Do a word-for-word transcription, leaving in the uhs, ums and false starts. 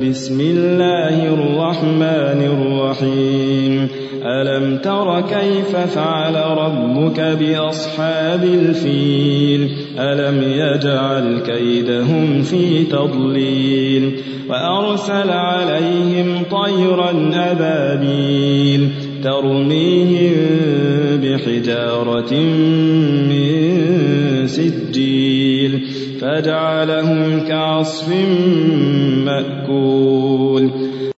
بسم الله الرحمن الرحيم ألم تر كيف فعل ربك بأصحاب الفيل ألم يجعل كيدهم في تضليل وأرسل عليهم طيرا أبابيل ترميهم بحجارة من سجيل فجعلهم كعصف مأكول